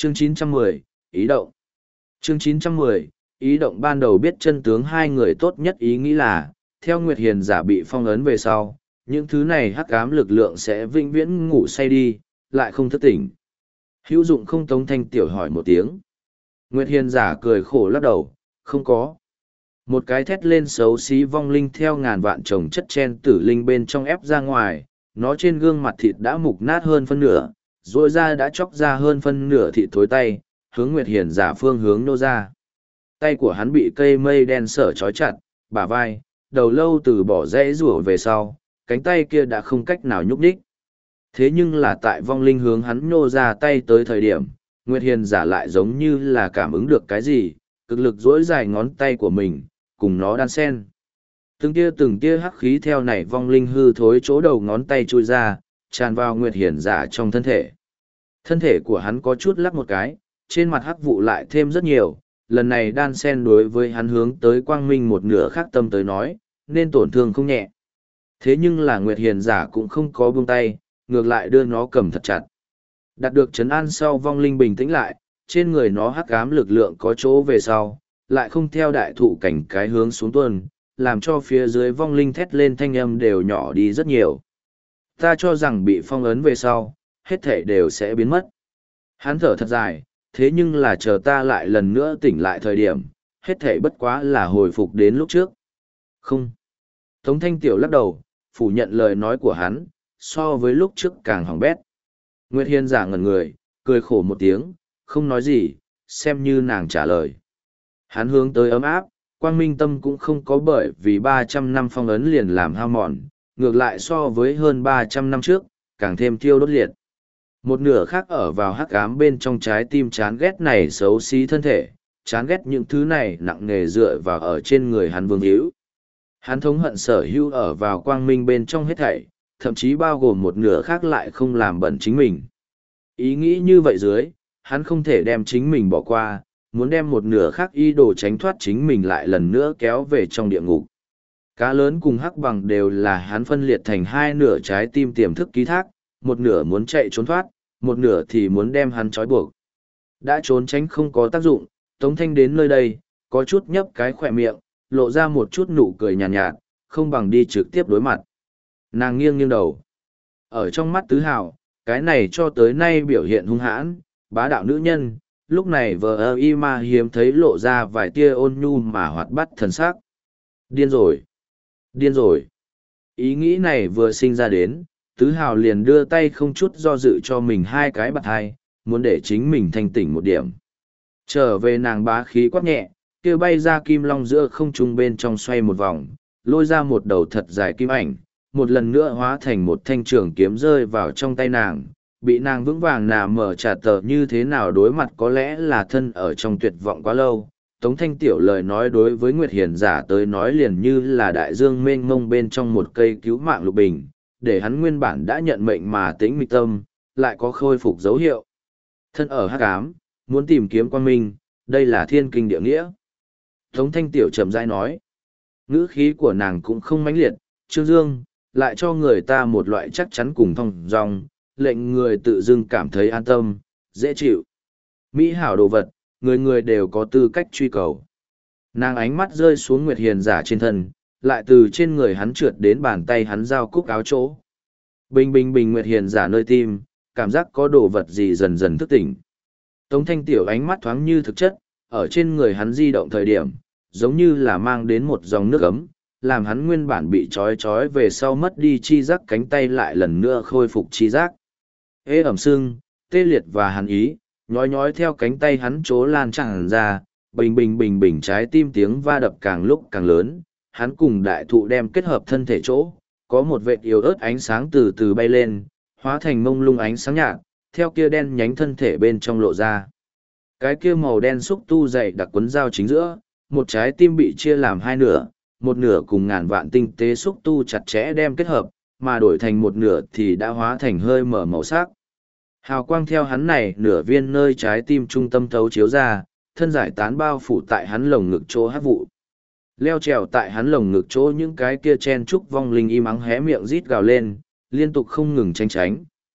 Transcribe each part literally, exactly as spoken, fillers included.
Chương chín trăm mười, ý động. Chương chín trăm mười, ý động. Ban đầu biết chân tướng hai người tốt nhất ý nghĩ là, theo Nguyệt Hiền giả bị phong ấn về sau, những thứ này hắc ám lực lượng sẽ vĩnh viễn ngủ say đi, lại không thức tỉnh. Hữu dụng không? Tống Thanh Tiểu hỏi một tiếng. Nguyệt Hiền giả cười khổ lắc đầu, không có. Một cái thét lên xấu xí vong linh theo ngàn vạn chồng chất chen tử linh bên trong ép ra ngoài, nó trên gương mặt thịt đã mục nát hơn phân nửa, rồi ra đã chóc ra hơn phân nửa thịt thối tay, hướng Nguyệt Hiền giả phương hướng nô ra. Tay của hắn bị cây mây đen sở trói chặt, bả vai, đầu lâu từ bỏ rẽ rủa về sau, cánh tay kia đã không cách nào nhúc nhích. Thế nhưng là tại vong linh hướng hắn nhô ra tay tới thời điểm, Nguyệt Hiền giả lại giống như là cảm ứng được cái gì, cực lực duỗi dài ngón tay của mình, cùng nó đan sen. Từng tia từng tia hắc khí theo này vong linh hư thối chỗ đầu ngón tay chui ra, tràn vào Nguyệt Hiển giả trong thân thể. Thân thể của hắn có chút lắc một cái, trên mặt hắc vụ lại thêm rất nhiều, lần này đan sen đối với hắn hướng tới quang minh một nửa khác tâm tới nói, nên tổn thương không nhẹ. Thế nhưng là Nguyệt Hiển giả cũng không có buông tay, ngược lại đưa nó cầm thật chặt. Đạt được trấn an sau, vong linh bình tĩnh lại, trên người nó hắc ám lực lượng có chỗ về sau, lại không theo đại thụ cảnh cái hướng xuống tuần, làm cho phía dưới vong linh thét lên thanh âm đều nhỏ đi rất nhiều. Ta cho rằng bị phong ấn về sau, hết thể đều sẽ biến mất. Hắn thở thật dài, thế nhưng là chờ ta lại lần nữa tỉnh lại thời điểm, hết thể bất quá là hồi phục đến lúc trước. Không. Tống Thanh Tiểu lắc đầu, phủ nhận lời nói của hắn, so với lúc trước càng hỏng bét. Nguyệt Hiên giả ngẩn người, cười khổ một tiếng, không nói gì, xem như nàng trả lời. Hắn hướng tới ấm áp, quang minh tâm cũng không có bởi vì ba trăm năm phong ấn liền làm hao mòn, ngược lại so với hơn ba trăm năm trước, càng thêm thiêu đốt liệt. Một nửa khác ở vào hắc ám bên trong trái tim chán ghét này xấu xí thân thể, chán ghét những thứ này nặng nề dựa vào ở trên người hắn vương hữu. Hắn thống hận sở hữu ở vào quang minh bên trong hết thảy, thậm chí bao gồm một nửa khác lại không làm bẩn chính mình. Ý nghĩ như vậy dưới, hắn không thể đem chính mình bỏ qua, muốn đem một nửa khác ý đồ tránh thoát chính mình lại lần nữa kéo về trong địa ngục. Cá lớn cùng hắc bằng đều là hắn phân liệt thành hai nửa trái tim tiềm thức ký thác, một nửa muốn chạy trốn thoát, một nửa thì muốn đem hắn trói buộc. Đã trốn tránh không có tác dụng, Tống Thanh đến nơi đây, có chút nhấp cái khỏe miệng, lộ ra một chút nụ cười nhàn nhạt, nhạt, không bằng đi trực tiếp đối mặt. Nàng nghiêng nghiêng đầu. Ở trong mắt Tứ Hào, cái này cho tới nay biểu hiện hung hãn, bá đạo nữ nhân, lúc này vờ ơ y ma hiếm thấy lộ ra vài tia ôn nhu mà hoạt bát thần sắc. Điên rồi! Điên rồi! Ý nghĩ này vừa sinh ra đến, Tứ Hào liền đưa tay không chút do dự cho mình hai cái bạt hai, muốn để chính mình thanh tỉnh một điểm. Trở về nàng bá khí quát nhẹ, kia bay ra kim long giữa không trung bên trong xoay một vòng, lôi ra một đầu thật dài kim ảnh, một lần nữa hóa thành một thanh trường kiếm rơi vào trong tay nàng, bị nàng vững vàng nà mở trả tờ như thế nào đối mặt có lẽ là thân ở trong tuyệt vọng quá lâu. Tống Thanh Tiểu lời nói đối với Nguyệt Hiền giả tới nói liền như là đại dương mênh mông bên trong một cây cứu mạng lục bình, để hắn nguyên bản đã nhận mệnh mà tĩnh mịch tâm, lại có khôi phục dấu hiệu. Thân ở hắc ám, muốn tìm kiếm quang minh, đây là thiên kinh địa nghĩa. Tống Thanh Tiểu chậm rãi nói, ngữ khí của nàng cũng không mãnh liệt, Trương Dương, lại cho người ta một loại chắc chắn cùng thong dong, lệnh người tự dưng cảm thấy an tâm, dễ chịu. Mỹ hảo đồ vật, người người đều có tư cách truy cầu. Nàng ánh mắt rơi xuống Nguyệt Hiền giả trên thân, lại từ trên người hắn trượt đến bàn tay hắn giao cúc áo chỗ. Bình bình bình Nguyệt Hiền giả nơi tim, cảm giác có đồ vật gì dần dần thức tỉnh. Tống Thanh Tiểu ánh mắt thoáng như thực chất, ở trên người hắn di động thời điểm, giống như là mang đến một dòng nước ấm, làm hắn nguyên bản bị trói trói về sau mất đi chi giác cánh tay lại lần nữa khôi phục chi giác. Ê ẩm sưng, tê liệt và hắn ý, nhói nhói theo cánh tay hắn chỗ lan tràn ra, bình bình bình bình trái tim tiếng va đập càng lúc càng lớn, hắn cùng đại thụ đem kết hợp thân thể chỗ, có một vệt yếu ớt ánh sáng từ từ bay lên, hóa thành mông lung ánh sáng nhạt, theo kia đen nhánh thân thể bên trong lộ ra. Cái kia màu đen xúc tu dày đặc quấn dao chính giữa, một trái tim bị chia làm hai nửa, một nửa cùng ngàn vạn tinh tế xúc tu chặt chẽ đem kết hợp, mà đổi thành một nửa thì đã hóa thành hơi mở màu sắc. Hào quang theo hắn này nửa viên nơi trái tim trung tâm thấu chiếu ra, thân giải tán bao phủ tại hắn lồng ngực chỗ hát vụ. Leo trèo tại hắn lồng ngực chỗ những cái kia chen trúc vong linh im ắng hé miệng rít gào lên, liên tục không ngừng tranh tránh,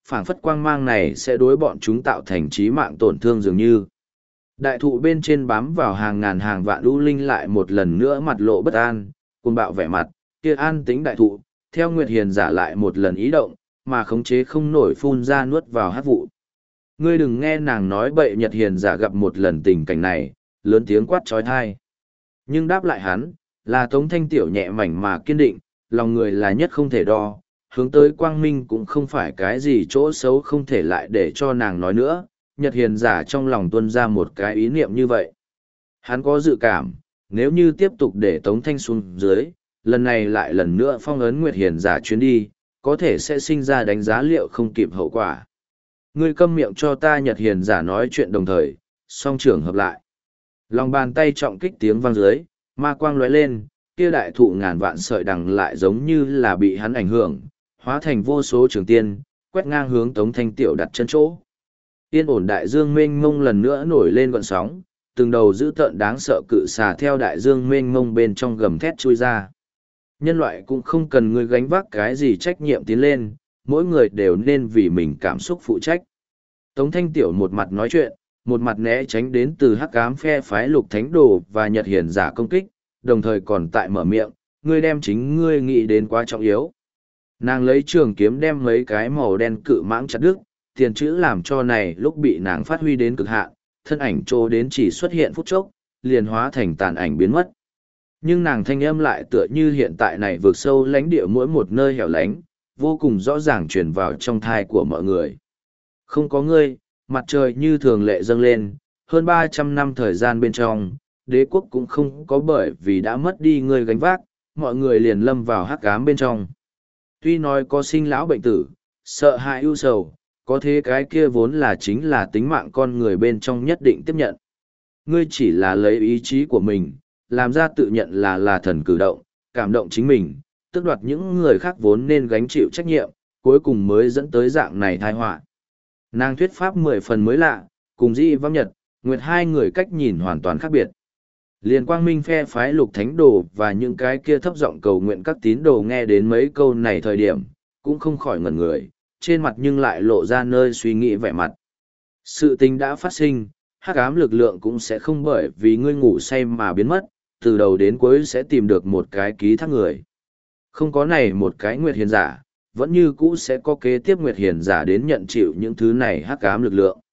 phảng phất quang mang này sẽ đối bọn chúng tạo thành chí mạng tổn thương dường như. Đại thụ bên trên bám vào hàng ngàn hàng vạn u linh lại một lần nữa mặt lộ bất an, cuồng bạo vẻ mặt, kia an tính đại thụ, theo Nguyệt Hiền giả lại một lần ý động, mà khống chế không nổi phun ra nuốt vào hát vụ. Ngươi đừng nghe nàng nói bậy. Nhật Hiền giả gặp một lần tình cảnh này, lớn tiếng quát trói thai. Nhưng đáp lại hắn, là Tống Thanh Tiểu nhẹ mảnh mà kiên định, lòng người là nhất không thể đo, hướng tới quang minh cũng không phải cái gì chỗ xấu không thể lại để cho nàng nói nữa. Nhật Hiền giả trong lòng tuôn ra một cái ý niệm như vậy. Hắn có dự cảm, nếu như tiếp tục để Tống Thanh xuống dưới, lần này lại lần nữa phong ấn Nguyệt Hiền giả chuyến đi, có thể sẽ sinh ra đánh giá liệu không kịp hậu quả. Ngươi câm miệng cho ta. Nhật Hiền giả nói chuyện đồng thời, song trưởng hợp lại. Lòng bàn tay trọng kích tiếng vang dưới, ma quang lóe lên, kia đại thụ ngàn vạn sợi đằng lại giống như là bị hắn ảnh hưởng, hóa thành vô số trường tiên, quét ngang hướng Tống Thanh Tiểu đặt chân chỗ. Yên ổn đại dương mênh mông lần nữa nổi lên gọn sóng, từng đầu dữ tợn đáng sợ cự xà theo đại dương mênh mông bên trong gầm thét chui ra. Nhân loại cũng không cần người gánh vác cái gì trách nhiệm tiến lên, mỗi người đều nên vì mình cảm xúc phụ trách. Tống Thanh Tiểu một mặt nói chuyện, một mặt né tránh đến từ hắc ám phe phái Lục Thánh Đồ và Nhật Hiền giả công kích, đồng thời còn tại mở miệng, ngươi đem chính ngươi nghĩ đến quá trọng yếu. Nàng lấy trường kiếm đem mấy cái màu đen cự mãng chặt đứt, tiền chữ làm cho này lúc bị nàng phát huy đến cực hạn, thân ảnh trô đến chỉ xuất hiện phút chốc, liền hóa thành tàn ảnh biến mất. Nhưng nàng thanh âm lại tựa như hiện tại này vượt sâu lánh địa mỗi một nơi hẻo lánh, vô cùng rõ ràng truyền vào trong thai của mọi người. Không có ngươi, mặt trời như thường lệ dâng lên, hơn ba trăm năm thời gian bên trong, đế quốc cũng không có bởi vì đã mất đi ngươi gánh vác, mọi người liền lâm vào hắc ám bên trong. Tuy nói có sinh lão bệnh tử, sợ hãi ưu sầu, có thế cái kia vốn là chính là tính mạng con người bên trong nhất định tiếp nhận. Ngươi chỉ là lấy ý chí của mình, làm ra tự nhận là là thần cử động, cảm động chính mình, tước đoạt những người khác vốn nên gánh chịu trách nhiệm, cuối cùng mới dẫn tới dạng này tai họa. Nàng thuyết pháp mười phần mới lạ, cùng Di Vong Nhật, Nguyệt hai người cách nhìn hoàn toàn khác biệt. Liên quang minh phe phái Lục Thánh Đồ và những cái kia thấp giọng cầu nguyện các tín đồ nghe đến mấy câu này thời điểm, cũng không khỏi ngẩn người, trên mặt nhưng lại lộ ra nơi suy nghĩ vẻ mặt. Sự tình đã phát sinh, hắc ám lực lượng cũng sẽ không bởi vì ngươi ngủ say mà biến mất, từ đầu đến cuối sẽ tìm được một cái ký thác người. Không có này một cái Nguyệt Hiền giả, vẫn như cũ sẽ có kế tiếp Nguyệt Hiền giả đến nhận chịu những thứ này hắc ám lực lượng.